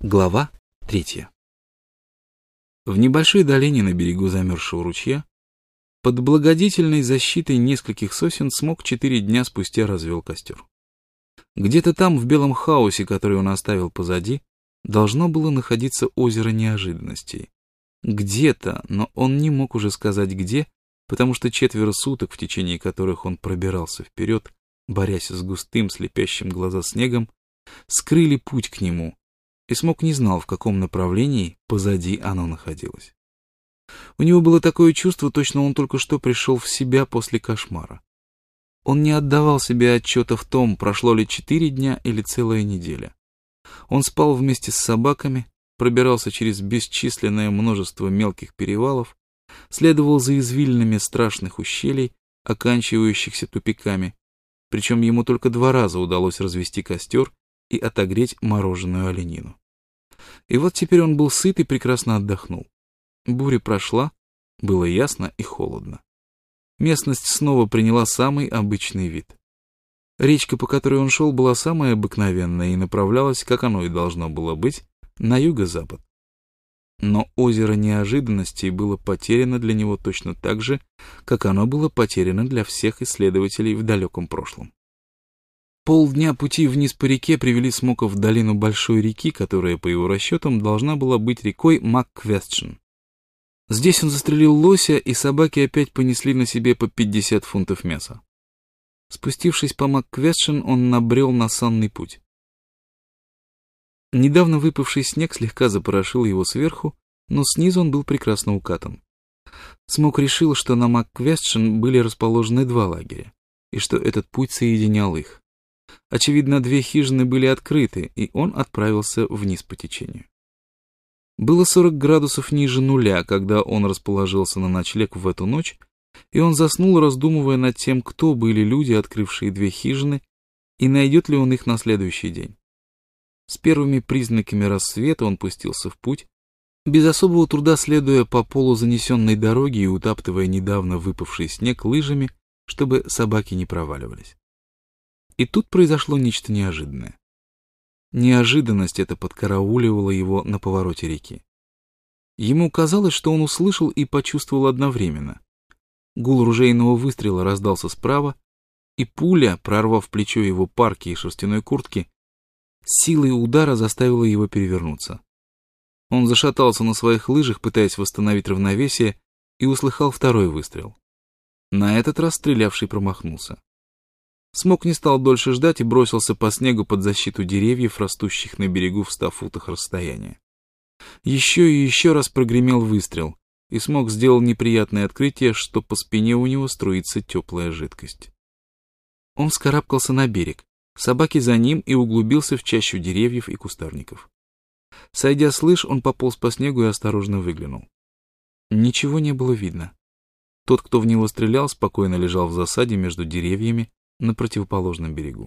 Глава 3. В небольшой долине на берегу замерзшего ручья, под благодетельной защитой нескольких сосен, Смок 4 дня спустя развел костер. Где-то там, в белом хаосе, который он оставил позади, должно было находиться озеро неожиданностей. Где-то, но он не мог уже сказать где, потому что 4 суток, в течение которых он пробирался вперед, борясь с густым, слепящим глаза снегом, скрыли путь к нему, и Смок не знал, в каком направлении позади оно находилось. У него было такое чувство, точно он только что пришел в себя после кошмара. Он не отдавал себе отчета в том, прошло ли 4 дня или целая неделя. Он спал вместе с собаками, пробирался через бесчисленное множество мелких перевалов, следовал за извилинами страшных ущелий, оканчивающихся тупиками, причем ему только 2 раза удалось развести костер и отогреть мороженую оленину. И вот теперь он был сыт и прекрасно отдохнул. Буря прошла, было ясно и холодно. Местность снова приняла самый обычный вид. Речка, по которой он шел, была самая обыкновенная и направлялась, как оно и должно было быть, на юго-запад. Но озеро неожиданностей было потеряно для него точно так же, как оно было потеряно для всех исследователей в далеком прошлом. Полдня пути вниз по реке привели Смока в долину большой реки, которая, по его расчетам, должна была быть рекой МакКвестшн. Здесь он застрелил лося, и собаки опять понесли на себе по 50 фунтов мяса. Спустившись по МакКвестшн, он набрел на санный путь. Недавно выпавший снег слегка запорошил его сверху, но снизу он был прекрасно укатан. Смок решил, что на МакКвестшн были расположены 2 лагеря, и что этот путь соединял их. Очевидно, 2 хижины были открыты, и он отправился вниз по течению. Было 40 градусов ниже нуля, когда он расположился на ночлег в эту ночь, и он заснул, раздумывая над тем, кто были люди, открывшие 2 хижины, и найдет ли он их на следующий день. С первыми признаками рассвета он пустился в путь, без особого труда следуя по полузанесенной дороге и утаптывая недавно выпавший снег лыжами, чтобы собаки не проваливались. И тут произошло нечто неожиданное. Неожиданность эта подкарауливала его на повороте реки. Ему казалось, что он услышал и почувствовал одновременно. Гул ружейного выстрела раздался справа, и пуля, прорвав плечо его парки и шерстяной куртки, силой удара заставила его перевернуться. Он зашатался на своих лыжах, пытаясь восстановить равновесие, и услыхал 2-й выстрел. На этот раз стрелявший промахнулся. Смок не стал дольше ждать и бросился по снегу под защиту деревьев, растущих на берегу в 100 футах расстояния. Еще и еще раз прогремел выстрел, и Смок сделал неприятное открытие, что по спине у него струится теплая жидкость. Он вскарабкался на берег, собаки за ним, и углубился в чащу деревьев и кустарников. Сойдя с лыж, он пополз по снегу и осторожно выглянул. Ничего не было видно. Тот, кто в него стрелял, спокойно лежал в засаде между деревьями на противоположном берегу.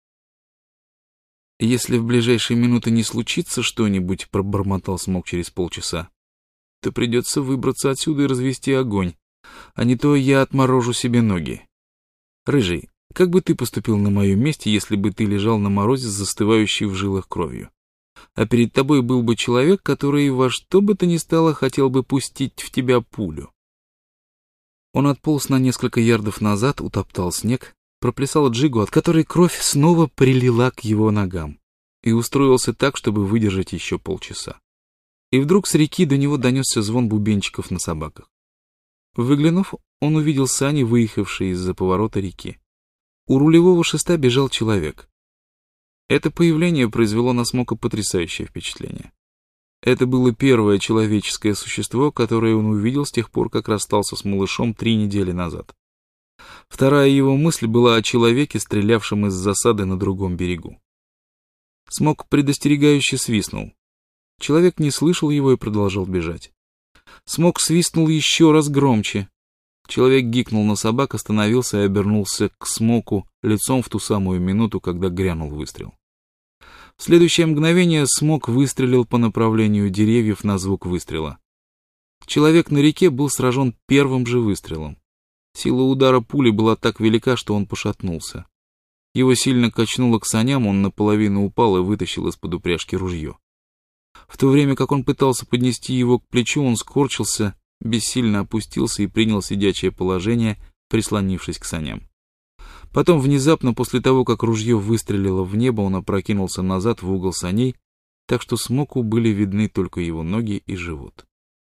«Если в ближайшие минуты не случится что-нибудь», — пробормотал Смок через полчаса, — «то придется выбраться отсюда и развести огонь, а не то я отморожу себе ноги. Рыжий, как бы ты поступил на моем месте, если бы ты лежал на морозе с застывающей в жилах кровью? А перед тобой был бы человек, который во что бы то ни стало хотел бы пустить в тебя пулю». Он отполз на несколько ярдов назад, утоптал снег, проплясал джигу, от которой кровь снова прилила к его ногам, и устроился так, чтобы выдержать еще полчаса. И вдруг с реки до него донесся звон бубенчиков на собаках. Выглянув, он увидел сани, выехавшие из-за поворота реки. У рулевого шеста бежал человек. Это появление произвело на Смока потрясающее впечатление. Это было первое человеческое существо, которое он увидел с тех пор, как расстался с малышом 3 недели назад. Вторая его мысль была о человеке, стрелявшем из засады на другом берегу. Смок предостерегающе свистнул. Человек не слышал его и продолжал бежать. Смок свистнул еще раз громче. Человек гикнул на собак, остановился и обернулся к Смоку лицом в ту самую минуту, когда грянул выстрел. В следующее мгновение Смок выстрелил по направлению деревьев на звук выстрела. Человек на реке был сражен первым же выстрелом. Сила удара пули была так велика, что он пошатнулся. Его сильно качнуло к саням, он наполовину упал и вытащил из-под упряжки ружье. В то время как он пытался поднести его к плечу, он скорчился, бессильно опустился и принял сидячее положение, прислонившись к саням. Потом внезапно, после того, как ружье выстрелило в небо, он опрокинулся назад в угол саней, так что Смоку были видны только его ноги и живот.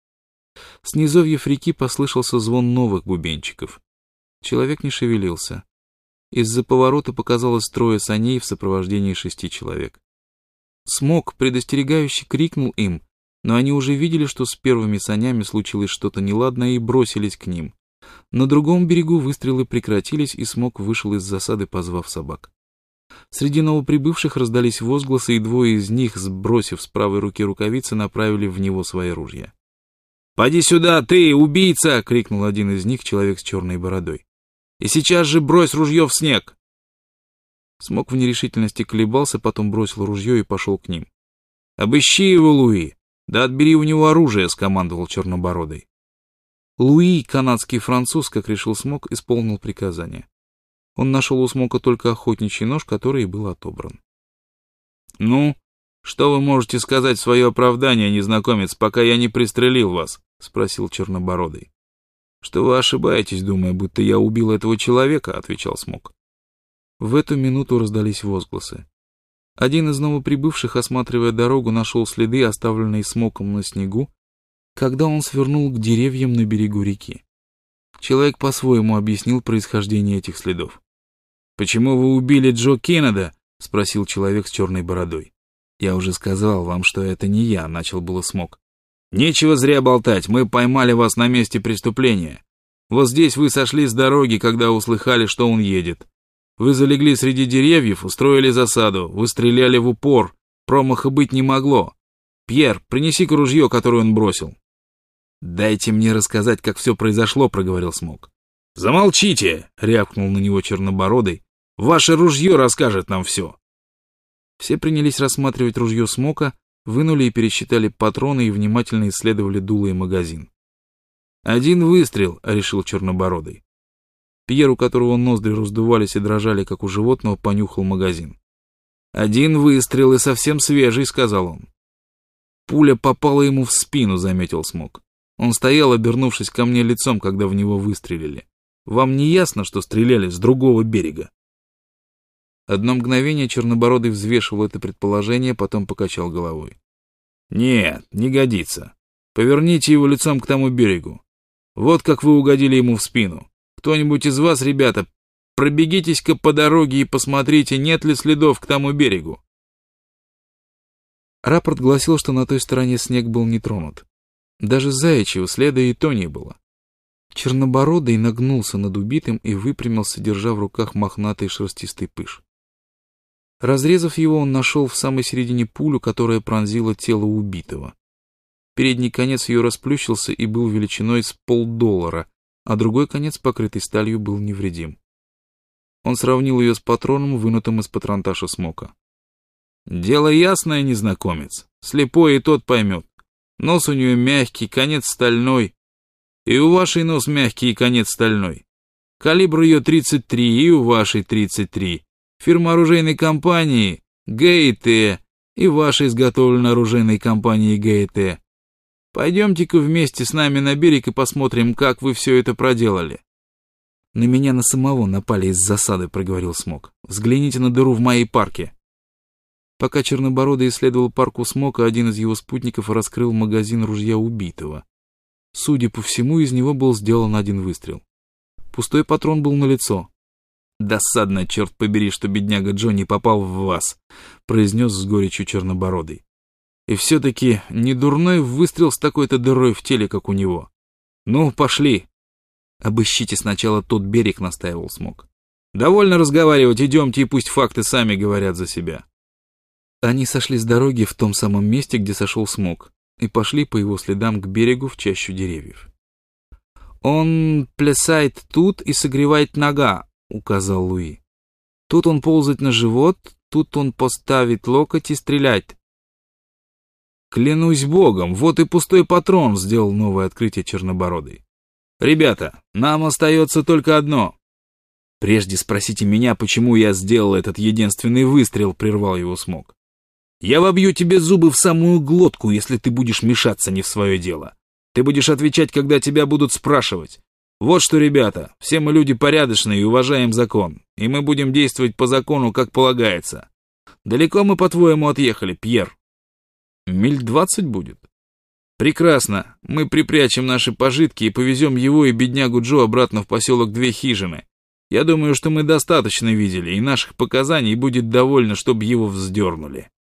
С низовьев реки послышался звон новых бубенчиков. Человек не шевелился. Из-за поворота показалось трое саней в сопровождении 6 человек. Смок предостерегающе крикнул им, но они уже видели, что с первыми санями случилось что-то неладное, и бросились к ним. На другом берегу выстрелы прекратились, и Смок вышел из засады, позвав собак. Среди новоприбывших раздались возгласы, и двое из них, сбросив с правой руки рукавицы, направили в него свои ружья. «Поди сюда, ты, убийца!» — крикнул один из них, человек с черной бородой. «И сейчас же брось ружье в снег!» Смок в нерешительности колебался, потом бросил ружье и пошел к ним. «Обыщи его, Луи! Да отбери у него оружие!» — скомандовал Чернобородый. Луи, канадский француз, как решил Смок, исполнил приказание. Он нашел у Смока только охотничий нож, который и был отобран. «Ну, что вы можете сказать в свое оправдание, незнакомец, пока я не пристрелил вас?» — спросил Чернобородый. «Что вы ошибаетесь, думая, будто я убил этого человека?» — отвечал Смок. В эту минуту раздались возгласы. Один из новоприбывших, осматривая дорогу, нашел следы, оставленные Смоком на снегу, когда он свернул к деревьям на берегу реки. Человек по-своему объяснил происхождение этих следов. «Почему вы убили Джо Кеннеда?» — спросил человек с черной бородой. «Я уже сказал вам, что это не я», — начал было Смок. «Нечего зря болтать, мы поймали вас на месте преступления. Вот здесь вы сошли с дороги, когда услыхали, что он едет. Вы залегли среди деревьев, устроили засаду, вы стреляли в упор, промаха быть не могло. Пьер, принеси-ка ружье, которое он бросил». «Дайте мне рассказать, как все произошло», — проговорил Смок. «Замолчите!» — рявкнул на него Чернобородый. «Ваше ружье расскажет нам все». Все принялись рассматривать ружье Смока, вынули и пересчитали патроны и внимательно исследовали дуло и магазин. «Один выстрел», — решил Чернобородый. Пьер, у которого ноздри раздувались и дрожали, как у животного, понюхал магазин. «Один выстрел и совсем свежий», — сказал он. «Пуля попала ему в спину», — заметил Смок. «Он стоял, обернувшись ко мне лицом, когда в него выстрелили. Вам не ясно, что стреляли с другого берега?» Одно мгновение Чернобородый взвешивал это предположение, потом покачал головой. «Нет, не годится. Поверните его лицом к тому берегу. Вот как вы угодили ему в спину. Кто-нибудь из вас, ребята, пробегитесь-ка по дороге и посмотрите, нет ли следов к тому берегу». Рапорт гласил, что на той стороне снег был не тронут. Даже заячьего следа и то не было. Чернобородый нагнулся над убитым и выпрямился, держа в руках мохнатый шерстистый пыш. Разрезав его, он нашел в самой середине пулю, которая пронзила тело убитого. Передний конец ее расплющился и был величиной с $50, а другой конец, покрытый сталью, был невредим. Он сравнил ее с патроном, вынутым из патронташа Смока. «Дело ясное, незнакомец. Слепой и тот поймет. Нос у нее мягкий, конец стальной. И у вашей нос мягкий и конец стальной. Калибр ее 33, и у вашей 33. Фирма оружейной компании ГТ, и ваша изготовлена оружейной компанией ГТ. Пойдемте-ка вместе с нами на берег и посмотрим, как вы все это проделали». «На меня на самого напали из засады», — проговорил Смок. «Взгляните на дыру в моей парке». Пока Чернобородый исследовал парку Смока, один из его спутников раскрыл магазин ружья убитого. Судя по всему, из него был сделан один выстрел. Пустой патрон был налицо. «Досадно, черт побери, что бедняга Джо не попал в вас», — произнес с горечью Чернобородый. «И все-таки не дурной выстрел с такой-то дырой в теле, как у него. Ну, пошли». «Обыщите сначала тот берег», — настаивал Смок. «Довольно разговаривать, идемте, и пусть факты сами говорят за себя». Они сошли с дороги в том самом месте, где сошел Смок, и пошли по его следам к берегу в чащу деревьев. «Он плясает тут и согревает нога», — указал Луи. «Тут он ползает на живот, тут он поставит локоть и стрелять». «Клянусь богом, вот и пустой патрон», — сделал новое открытие Чернобородый. «Ребята, нам остается только одно». «Прежде спросите меня, почему я сделал этот единственный выстрел», — прервал его Смок. Я вобью тебе зубы в самую глотку, если ты будешь мешаться не в свое дело. Ты будешь отвечать, когда тебя будут спрашивать. Вот что, ребята, все мы люди порядочные и уважаем закон, и мы будем действовать по закону, как полагается. Далеко мы, по-твоему, отъехали, Пьер? Миль 20 будет. Прекрасно, мы припрячем наши пожитки и повезем его и беднягу Джо обратно в поселок Две Хижины. Я думаю, что мы достаточно видели, и наших показаний будет довольно, чтобы его вздернули.